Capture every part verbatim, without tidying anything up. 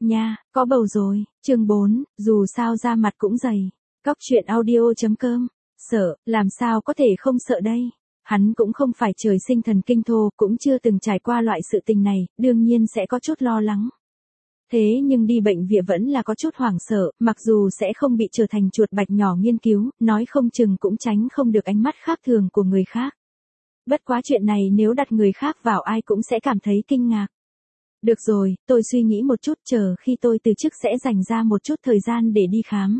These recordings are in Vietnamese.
Nha, có bầu rồi. Chương bốn, dù sao da mặt cũng dày. Cóc truyện audio chấm com. Sợ, làm sao có thể không sợ đây? Hắn cũng không phải trời sinh thần kinh thô, cũng chưa từng trải qua loại sự tình này, đương nhiên sẽ có chút lo lắng. Thế nhưng đi bệnh viện vẫn là có chút hoảng sợ, mặc dù sẽ không bị trở thành chuột bạch nhỏ nghiên cứu, nói không chừng cũng tránh không được ánh mắt khác thường của người khác. Bất quá chuyện này nếu đặt người khác vào ai cũng sẽ cảm thấy kinh ngạc. Được rồi, tôi suy nghĩ một chút, chờ khi tôi từ chức sẽ dành ra một chút thời gian để đi khám.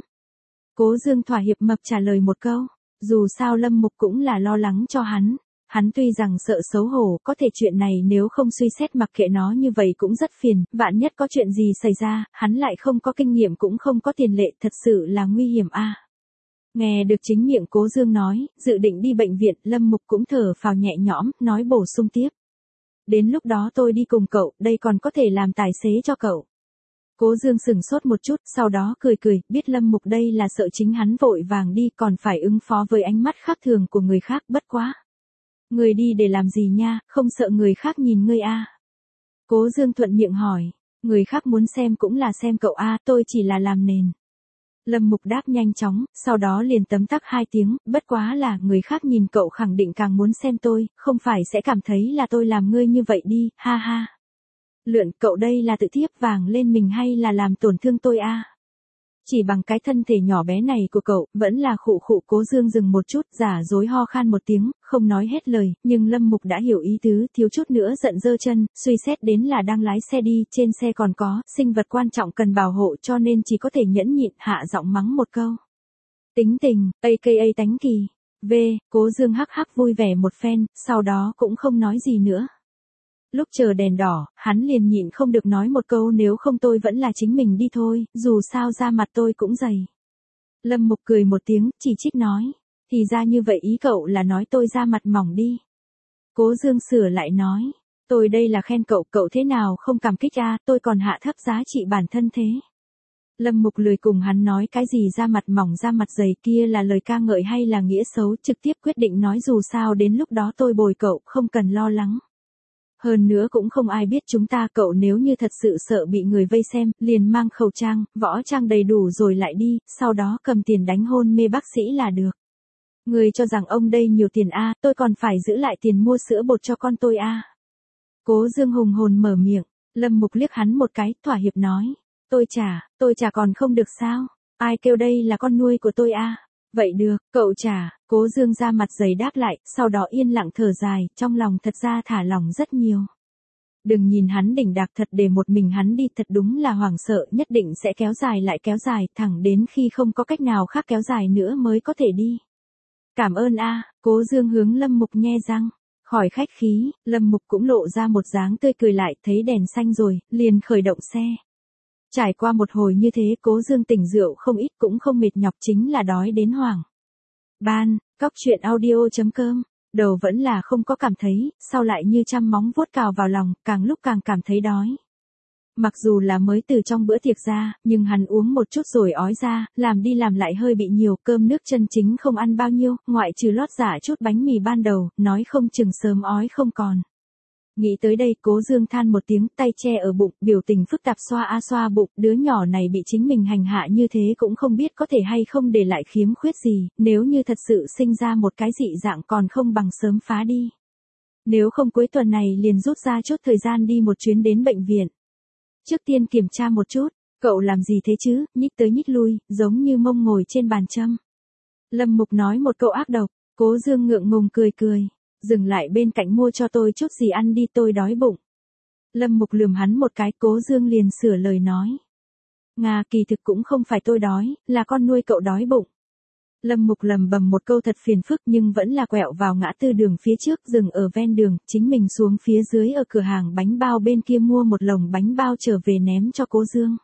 Cố Dương thỏa hiệp mập trả lời một câu, dù sao Lâm Mục cũng là lo lắng cho hắn. Hắn tuy rằng sợ xấu hổ, có thể chuyện này nếu không suy xét mặc kệ nó như vậy cũng rất phiền, vạn nhất có chuyện gì xảy ra, hắn lại không có kinh nghiệm cũng không có tiền lệ, thật sự là nguy hiểm a. À. Nghe được chính miệng Cố Dương nói, dự định đi bệnh viện, Lâm Mục cũng thở phào nhẹ nhõm, nói bổ sung tiếp. Đến lúc đó tôi đi cùng cậu, đây còn có thể làm tài xế cho cậu. Cố Dương sửng sốt một chút, sau đó cười cười, biết Lâm Mục đây là sợ chính hắn vội vàng đi, còn phải ứng phó với ánh mắt khác thường của người khác, bất quá. Người đi để làm gì nha, không sợ người khác nhìn ngươi a? À? Cố Dương thuận miệng hỏi, người khác muốn xem cũng là xem cậu a, à, tôi chỉ là làm nền. Lâm Mục đáp nhanh chóng, sau đó liền tấm tắc hai tiếng, bất quá là người khác nhìn cậu khẳng định càng muốn xem tôi, không phải sẽ cảm thấy là tôi làm ngươi như vậy đi, ha ha. Lượn, cậu đây là tự thiếp vàng lên mình hay là làm tổn thương tôi a? À? Chỉ bằng cái thân thể nhỏ bé này của cậu, vẫn là khụ khụ. Cố Dương dừng một chút, giả dối ho khan một tiếng, không nói hết lời, nhưng Lâm Mục đã hiểu ý tứ, thiếu chút nữa giận giơ chân, suy xét đến là đang lái xe đi, trên xe còn có, sinh vật quan trọng cần bảo hộ cho nên chỉ có thể nhẫn nhịn, hạ giọng mắng một câu. Tính tình, a ca a tánh kỳ. V, Cố Dương hắc hắc vui vẻ một phen, sau đó cũng không nói gì nữa. Lúc chờ đèn đỏ, hắn liền nhịn không được nói một câu nếu không tôi vẫn là chính mình đi thôi, dù sao da mặt tôi cũng dày. Lâm Mục cười một tiếng, chỉ trích nói, thì ra như vậy ý cậu là nói tôi da mặt mỏng đi. Cố Dương sửa lại nói, tôi đây là khen cậu, cậu thế nào không cảm kích a, tôi còn hạ thấp giá trị bản thân thế. Lâm Mục lười cùng hắn nói cái gì da mặt mỏng da mặt dày kia là lời ca ngợi hay là nghĩa xấu, trực tiếp quyết định nói dù sao đến lúc đó tôi bồi cậu, không cần lo lắng. Hơn nữa cũng không ai biết chúng ta, cậu nếu như thật sự sợ bị người vây xem, liền mang khẩu trang, võ trang đầy đủ rồi lại đi, sau đó cầm tiền đánh hôn mê bác sĩ là được. Người cho rằng ông đây nhiều tiền a, à, tôi còn phải giữ lại tiền mua sữa bột cho con tôi a. À. Cố Dương hùng hồn mở miệng, Lâm Mục liếc hắn một cái, thỏa hiệp nói, tôi trả, tôi trả còn không được sao, ai kêu đây là con nuôi của tôi a. À. Vậy được, cậu trả. Cố Dương ra mặt dày đáp lại, sau đó yên lặng thở dài, trong lòng thật ra thả lòng rất nhiều. Đừng nhìn hắn đỉnh đạc thật, để một mình hắn đi thật đúng là hoảng sợ, nhất định sẽ kéo dài lại kéo dài, thẳng đến khi không có cách nào khác kéo dài nữa mới có thể đi. Cảm ơn a. À, Cố Dương hướng Lâm Mục nhe răng, khỏi khách khí, Lâm Mục cũng lộ ra một dáng tươi cười lại, thấy đèn xanh rồi, liền khởi động xe. Trải qua một hồi như thế, Cố Dương tỉnh rượu không ít cũng không mệt nhọc, chính là đói đến hoảng. Ban, cóc truyện audio chấm com, đầu vẫn là không có cảm thấy, sau lại như trăm móng vuốt cào vào lòng, càng lúc càng cảm thấy đói. Mặc dù là mới từ trong bữa tiệc ra, nhưng hắn uống một chút rồi ói ra, làm đi làm lại hơi bị nhiều, cơm nước chân chính không ăn bao nhiêu, ngoại trừ lót giả chút bánh mì ban đầu, nói không chừng sớm ói không còn. Nghĩ tới đây, Cố Dương than một tiếng, tay che ở bụng, biểu tình phức tạp xoa a xoa bụng, đứa nhỏ này bị chính mình hành hạ như thế cũng không biết có thể hay không để lại khiếm khuyết gì, nếu như thật sự sinh ra một cái dị dạng còn không bằng sớm phá đi. Nếu không cuối tuần này liền rút ra chút thời gian đi một chuyến đến bệnh viện. Trước tiên kiểm tra một chút, cậu làm gì thế chứ, nhích tới nhích lui, giống như mông ngồi trên bàn châm. Lâm Mục nói một câu ác độc, Cố Dương ngượng ngùng cười cười. Dừng lại bên cạnh mua cho tôi chút gì ăn đi, tôi đói bụng. Lâm Mục lườm hắn một cái, Cố Dương liền sửa lời nói. Nga, kỳ thực cũng không phải tôi đói, là con nuôi cậu đói bụng. Lâm Mục lầm bầm một câu thật phiền phức nhưng vẫn là quẹo vào ngã tư đường phía trước, dừng ở ven đường, chính mình xuống phía dưới ở cửa hàng bánh bao bên kia mua một lồng bánh bao trở về ném cho Cố Dương.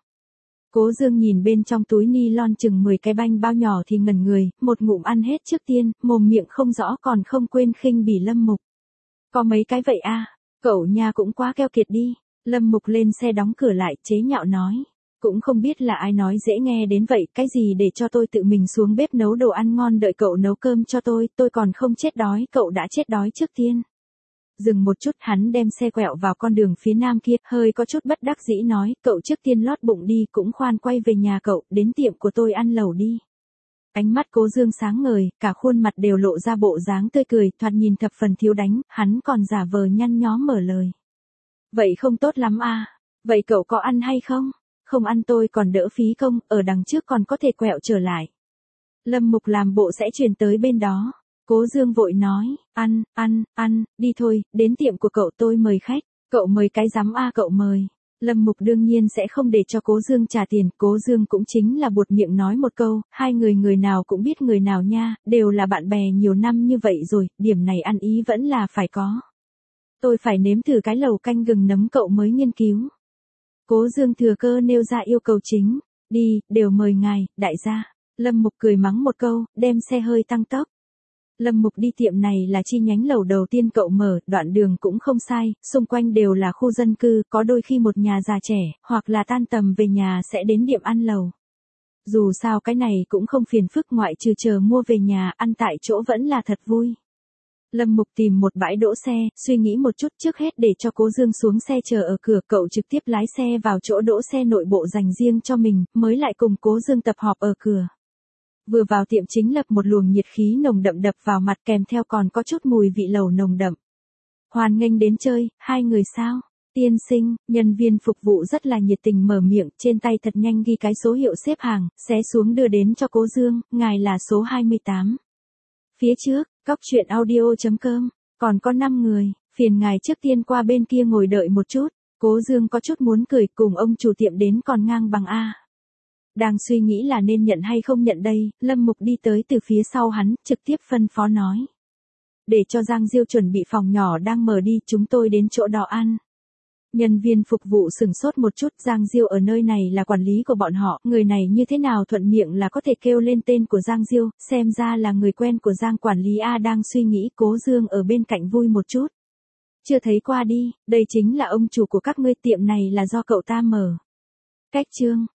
Cố Dương nhìn bên trong túi ni lon chừng mười cái bánh bao nhỏ thì ngẩn người, một ngụm ăn hết trước tiên, mồm miệng không rõ còn không quên khinh bỉ Lâm Mục. Có mấy cái vậy a, à? Cậu nha cũng quá keo kiệt đi. Lâm Mục lên xe đóng cửa lại, chế nhạo nói. Cũng không biết là ai nói dễ nghe đến vậy, cái gì để cho tôi tự mình xuống bếp nấu đồ ăn ngon đợi cậu nấu cơm cho tôi, tôi còn không chết đói, cậu đã chết đói trước tiên. Dừng một chút, hắn đem xe quẹo vào con đường phía nam kia, hơi có chút bất đắc dĩ nói, cậu trước tiên lót bụng đi, cũng khoan quay về nhà cậu, đến tiệm của tôi ăn lẩu đi. Ánh mắt Cố Dương sáng ngời, cả khuôn mặt đều lộ ra bộ dáng tươi cười, thoạt nhìn thập phần thiếu đánh, hắn còn giả vờ nhăn nhó mở lời. Vậy không tốt lắm à, vậy cậu có ăn hay không? Không ăn tôi còn đỡ phí công, ở đằng trước còn có thể quẹo trở lại. Lâm Mục làm bộ sẽ chuyển tới bên đó. Cố Dương vội nói, ăn, ăn, ăn, đi thôi, đến tiệm của cậu tôi mời khách. Cậu mời cái rắm a cậu mời. Lâm Mục đương nhiên sẽ không để cho Cố Dương trả tiền, Cố Dương cũng chính là buột miệng nói một câu, hai người người nào cũng biết người nào nha, đều là bạn bè nhiều năm như vậy rồi, điểm này ăn ý vẫn là phải có. Tôi phải nếm thử cái lẩu canh gừng nấm cậu mới nghiên cứu. Cố Dương thừa cơ nêu ra yêu cầu chính, đi, đều mời ngài, đại gia. Lâm Mục cười mắng một câu, đem xe hơi tăng tốc. Lâm Mục đi tiệm này là chi nhánh lẩu đầu tiên cậu mở, đoạn đường cũng không sai, xung quanh đều là khu dân cư, có đôi khi một nhà già trẻ, hoặc là tan tầm về nhà sẽ đến điểm ăn lẩu. Dù sao cái này cũng không phiền phức ngoại trừ chờ mua về nhà, ăn tại chỗ vẫn là thật vui. Lâm Mục tìm một bãi đỗ xe, suy nghĩ một chút trước hết để cho Cố Dương xuống xe chờ ở cửa, cậu trực tiếp lái xe vào chỗ đỗ xe nội bộ dành riêng cho mình, mới lại cùng Cố Dương tập họp ở cửa. Vừa vào tiệm chính lập một luồng nhiệt khí nồng đậm đập vào mặt kèm theo còn có chút mùi vị lẩu nồng đậm. Hoan nghênh đến chơi, hai người sao? Tiên sinh, nhân viên phục vụ rất là nhiệt tình mở miệng, trên tay thật nhanh ghi cái số hiệu xếp hàng, xé xuống đưa đến cho Cố Dương, ngài là số hai mươi tám. Phía trước, cóc truyện audio chấm com, còn có năm người, phiền ngài trước tiên qua bên kia ngồi đợi một chút. Cố Dương có chút muốn cười, cùng ông chủ tiệm đến còn ngang bằng a. Đang suy nghĩ là nên nhận hay không nhận đây, Lâm Mục đi tới từ phía sau hắn, trực tiếp phân phó nói. Để cho Giang Diêu chuẩn bị phòng nhỏ đang mở đi, chúng tôi đến chỗ đó ăn. Nhân viên phục vụ sửng sốt một chút, Giang Diêu ở nơi này là quản lý của bọn họ, người này như thế nào thuận miệng là có thể kêu lên tên của Giang Diêu, xem ra là người quen của Giang quản lý A. Đang suy nghĩ, Cố Dương ở bên cạnh vui một chút. Chưa thấy qua đi, đây chính là ông chủ của các ngươi, tiệm này là do cậu ta mở. Cách chương